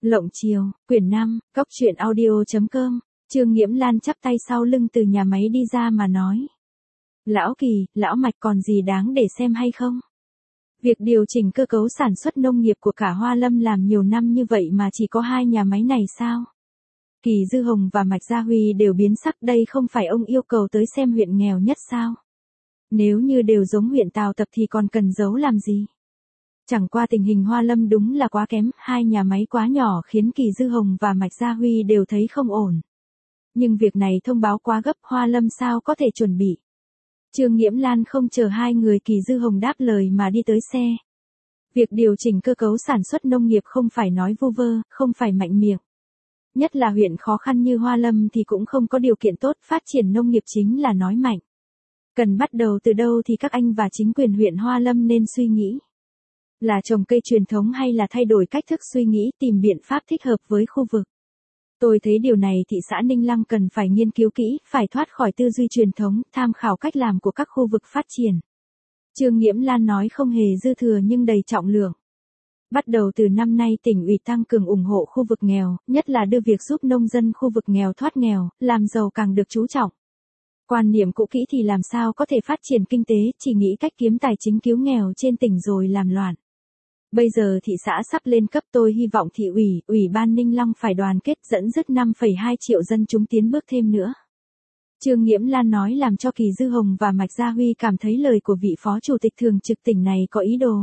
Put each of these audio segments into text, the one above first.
Lộng Chiều, quyển 5, Cóc truyện audio.com, Trương Nghiễm Lan chắp tay sau lưng từ nhà máy đi ra mà nói. Lão Kỳ, Lão Mạch còn gì đáng để xem hay không? Việc điều chỉnh cơ cấu sản xuất nông nghiệp của cả Hoa Lâm làm nhiều năm như vậy mà chỉ có 2 nhà máy này sao? Kỳ Dư Hồng và Mạch Gia Huy đều biến sắc, đây không phải ông yêu cầu tới xem huyện nghèo nhất sao? Nếu như đều giống huyện Tào Tập thì còn cần giấu làm gì? Chẳng qua tình hình Hoa Lâm đúng là quá kém, 2 nhà máy quá nhỏ khiến Kỳ Dư Hồng và Mạch Gia Huy đều thấy không ổn. Nhưng việc này thông báo quá gấp, Hoa Lâm sao có thể chuẩn bị. Trương Nghiễm Lan không chờ 2 người Kỳ Dư Hồng đáp lời mà đi tới xe. Việc điều chỉnh cơ cấu sản xuất nông nghiệp không phải nói vu vơ, không phải mạnh miệng. Nhất là huyện khó khăn như Hoa Lâm thì cũng không có điều kiện tốt, phát triển nông nghiệp chính là nói mạnh. Cần bắt đầu từ đâu thì các anh và chính quyền huyện Hoa Lâm nên suy nghĩ. Là trồng cây truyền thống hay là thay đổi cách thức suy nghĩ, tìm biện pháp thích hợp với khu vực. Tôi thấy điều này thị xã Ninh Lăng cần phải nghiên cứu kỹ, phải thoát khỏi tư duy truyền thống, tham khảo cách làm của các khu vực phát triển. Trương Nghiễm Lan nói không hề dư thừa nhưng đầy trọng lượng. Bắt đầu từ năm nay tỉnh ủy tăng cường ủng hộ khu vực nghèo, nhất là đưa việc giúp nông dân khu vực nghèo thoát nghèo, làm giàu càng được chú trọng. Quan niệm cũ kỹ thì làm sao có thể phát triển kinh tế, chỉ nghĩ cách kiếm tài chính cứu nghèo trên tỉnh rồi làm loạn. Bây giờ thị xã sắp lên cấp, tôi hy vọng thị ủy, ủy ban Ninh Long phải đoàn kết dẫn dắt 5,2 triệu dân chúng tiến bước thêm nữa. Trương Nghiễm Lan nói làm cho Kỳ Dư Hồng và Mạch Gia Huy cảm thấy lời của vị phó chủ tịch thường trực tỉnh này có ý đồ.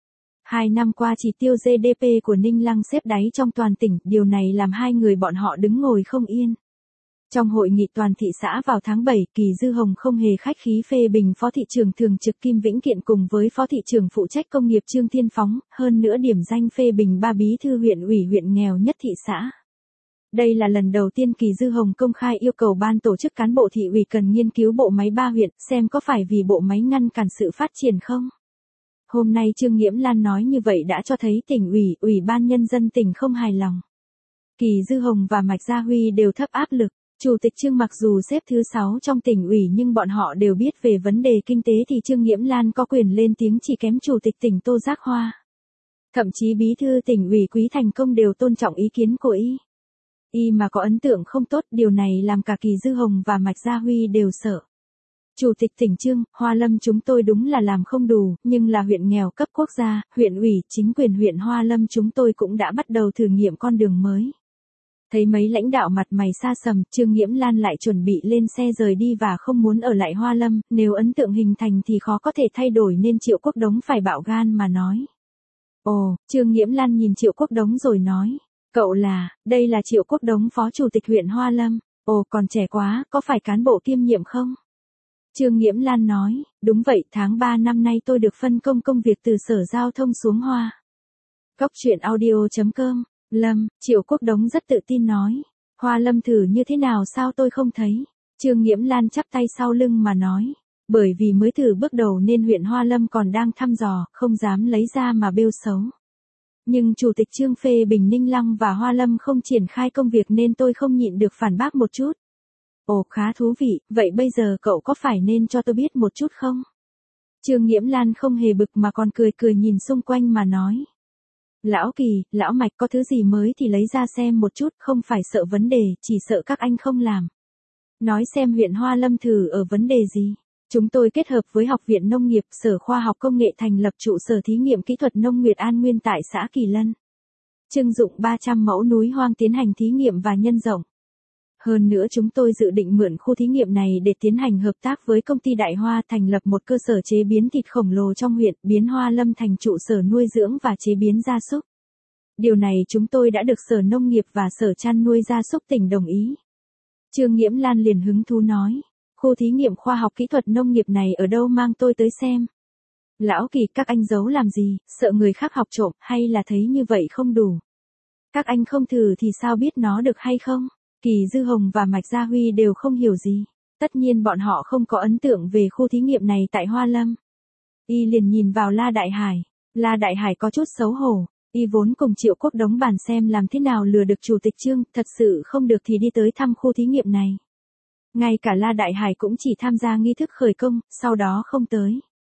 2 năm qua chỉ tiêu GDP của Ninh Lăng xếp đáy trong toàn tỉnh, điều này làm 2 người bọn họ đứng ngồi không yên. Trong hội nghị toàn thị xã vào tháng 7, Kỳ Dư Hồng không hề khách khí phê bình Phó thị trưởng thường trực Kim Vĩnh Kiện cùng với Phó thị trưởng phụ trách công nghiệp Trương Thiên Phóng, hơn nữa điểm danh phê bình 3 bí thư huyện ủy huyện nghèo nhất thị xã. Đây là lần đầu tiên Kỳ Dư Hồng công khai yêu cầu ban tổ chức cán bộ thị ủy cần nghiên cứu bộ máy 3 huyện, xem có phải vì bộ máy ngăn cản sự phát triển không. Hôm nay Trương Nghiễm Lan nói như vậy đã cho thấy tỉnh ủy, ủy ban nhân dân tỉnh không hài lòng. Kỳ Dư Hồng và Mạch Gia Huy đều thấp áp lực. Chủ tịch Trương mặc dù xếp thứ 6 trong tỉnh ủy nhưng bọn họ đều biết về vấn đề kinh tế thì Trương Nghiễm Lan có quyền lên tiếng chỉ kém chủ tịch tỉnh Tô Giác Hoa. Thậm chí bí thư tỉnh ủy Quý Thành Công đều tôn trọng ý kiến của y mà có ấn tượng không tốt, điều này làm cả Kỳ Dư Hồng và Mạch Gia Huy đều sợ. Chủ tịch tỉnh Trương, Hoa Lâm chúng tôi đúng là làm không đủ, nhưng là huyện nghèo cấp quốc gia, huyện ủy, chính quyền huyện Hoa Lâm chúng tôi cũng đã bắt đầu thử nghiệm con đường mới. Thấy mấy lãnh đạo mặt mày xa sầm, Trương Nghiễm Lan lại chuẩn bị lên xe rời đi và không muốn ở lại Hoa Lâm, nếu ấn tượng hình thành thì khó có thể thay đổi nên Triệu Quốc Đống phải bạo gan mà nói. Ồ, Trương Nghiễm Lan nhìn Triệu Quốc Đống rồi nói, đây là Triệu Quốc Đống phó chủ tịch huyện Hoa Lâm, ồ còn trẻ quá, có phải cán bộ kiêm nhiệm không? Trương Nghiễm Lan nói, đúng vậy, tháng 3 năm nay tôi được phân công công việc từ Sở Giao thông xuống Hoa. Cóc truyện audio.com. Lâm, Triệu Quốc Đống rất tự tin nói. Hoa Lâm thử như thế nào sao tôi không thấy. Trương Nghiễm Lan chắp tay sau lưng mà nói. Bởi vì mới thử bước đầu nên huyện Hoa Lâm còn đang thăm dò, không dám lấy ra mà bêu xấu. Nhưng Chủ tịch Trương phê bình Ninh Lăng và Hoa Lâm không triển khai công việc nên tôi không nhịn được phản bác một chút. Ồ khá thú vị, vậy bây giờ cậu có phải nên cho tôi biết một chút không? Trương Nghiễm Lan không hề bực mà còn cười cười nhìn xung quanh mà nói. Lão Kỳ, Lão Mạch có thứ gì mới thì lấy ra xem một chút, không phải sợ vấn đề, chỉ sợ các anh không làm. Nói xem huyện Hoa Lâm thử ở vấn đề gì. Chúng tôi kết hợp với Học viện Nông nghiệp, Sở Khoa học Công nghệ thành lập trụ sở thí nghiệm kỹ thuật nông Nguyệt An Nguyên tại xã Kỳ Lân. Trưng dụng 300 mẫu núi hoang tiến hành thí nghiệm và nhân rộng. Hơn nữa chúng tôi dự định mượn khu thí nghiệm này để tiến hành hợp tác với công ty Đại Hoa thành lập một cơ sở chế biến thịt khổng lồ trong huyện, biến Hoa Lâm thành trụ sở nuôi dưỡng và chế biến gia súc. Điều này chúng tôi đã được Sở Nông nghiệp và Sở Chăn nuôi gia súc tỉnh đồng ý. Trương Nghiễm Lan liền hứng thú nói, khu thí nghiệm khoa học kỹ thuật nông nghiệp này ở đâu mang tôi tới xem. Lão Kỳ, các anh giấu làm gì, sợ người khác học trộm hay là thấy như vậy không đủ. Các anh không thử thì sao biết nó được hay không? Kỳ Dư Hồng và Mạch Gia Huy đều không hiểu gì. Tất nhiên bọn họ không có ấn tượng về khu thí nghiệm này tại Hoa Lâm. Y liền nhìn vào La Đại Hải. La Đại Hải có chút xấu hổ. Y vốn cùng Triệu Quốc Đống bàn xem làm thế nào lừa được Chủ tịch Trương, thật sự không được thì đi tới thăm khu thí nghiệm này. Ngay cả La Đại Hải cũng chỉ tham gia nghi thức khởi công, sau đó không tới.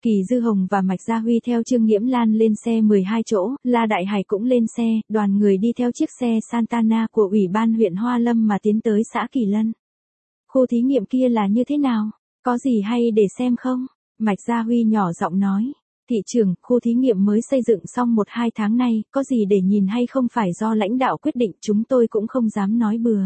Kỳ Dư Hồng và Mạch Gia Huy theo Trương Nghiễm Lan lên xe 12 chỗ, La Đại Hải cũng lên xe, đoàn người đi theo chiếc xe Santana của Ủy ban huyện Hoa Lâm mà tiến tới xã Kỳ Lân. Khu thí nghiệm kia là như thế nào? Có gì hay để xem không? Mạch Gia Huy nhỏ giọng nói. Thị trưởng, khu thí nghiệm mới xây dựng xong 1-2 tháng nay, có gì để nhìn hay không phải do lãnh đạo quyết định, chúng tôi cũng không dám nói bừa.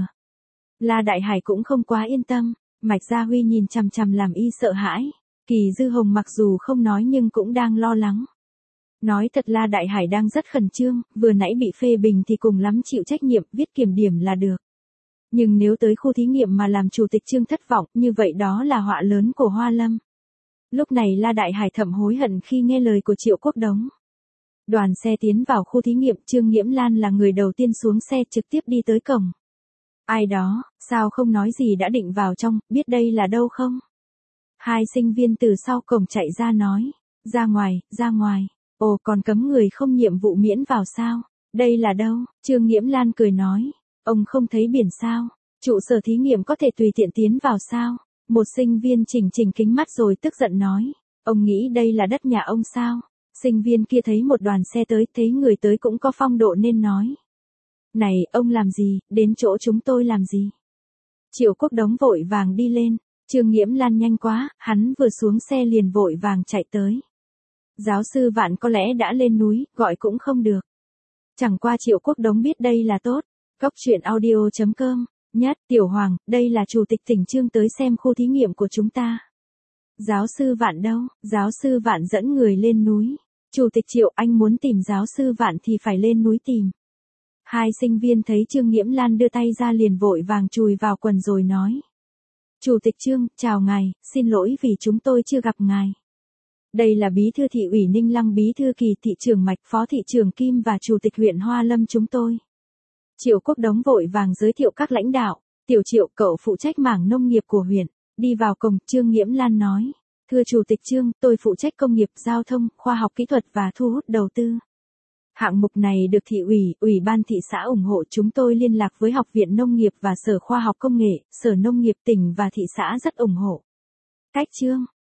La Đại Hải cũng không quá yên tâm, Mạch Gia Huy nhìn chằm chằm làm y sợ hãi. Kỳ Dư Hồng mặc dù không nói nhưng cũng đang lo lắng. Nói thật La Đại Hải đang rất khẩn trương, vừa nãy bị phê bình thì cùng lắm chịu trách nhiệm, viết kiểm điểm là được. Nhưng nếu tới khu thí nghiệm mà làm chủ tịch Trương thất vọng, như vậy đó là họa lớn của Hoa Lâm. Lúc này La Đại Hải thầm hối hận khi nghe lời của Triệu Quốc Đống. Đoàn xe tiến vào khu thí nghiệm, Trương Nghiễm Lan là người đầu tiên xuống xe trực tiếp đi tới cổng. Ai đó, sao không nói gì đã định vào trong, biết đây là đâu không? Hai sinh viên từ sau cổng chạy ra nói, ra ngoài, ồ còn cấm người không nhiệm vụ miễn vào sao? Đây là đâu? Trương Nghiễm Lan cười nói, ông không thấy biển sao? Trụ sở thí nghiệm có thể tùy tiện tiến vào sao? Một sinh viên chỉnh kính mắt rồi tức giận nói, ông nghĩ đây là đất nhà ông sao? Sinh viên kia thấy một đoàn xe tới, thấy người tới cũng có phong độ nên nói. Này, ông làm gì, đến chỗ chúng tôi làm gì? Triệu Quốc Đống vội vàng đi lên, Trương Nghiễm Lan nhanh quá, hắn vừa xuống xe liền vội vàng chạy tới. Giáo sư Vạn có lẽ đã lên núi, gọi cũng không được. Chẳng qua Triệu Quốc Đống biết đây là tốt. Góc truyện audio.com, Nhất, Tiểu Hoàng, đây là chủ tịch tỉnh Trương tới xem khu thí nghiệm của chúng ta. Giáo sư Vạn đâu? Giáo sư Vạn dẫn người lên núi. Chủ tịch Triệu, anh muốn tìm giáo sư Vạn thì phải lên núi tìm. Hai sinh viên thấy Trương Nghiễm Lan đưa tay ra liền vội vàng chùi vào quần rồi nói. Chủ tịch Trương, chào ngài, xin lỗi vì chúng tôi chưa gặp ngài. Đây là bí thư thị ủy Ninh Lăng, bí thư Kỳ, thị trưởng Mạch, phó thị trưởng Kim và chủ tịch huyện Hoa Lâm chúng tôi. Triệu Quốc Đống vội vàng giới thiệu các lãnh đạo. Tiểu Triệu, cậu phụ trách mảng nông nghiệp của huyện. Đi vào cổng, Trương Nghiễm Lan nói. Thưa chủ tịch Trương, tôi phụ trách công nghiệp, giao thông, khoa học kỹ thuật và thu hút đầu tư. Hạng mục này được thị ủy, ủy ban thị xã ủng hộ, chúng tôi liên lạc với Học viện Nông nghiệp và Sở Khoa học Công nghệ, Sở Nông nghiệp tỉnh và thị xã rất ủng hộ. Cách Trương,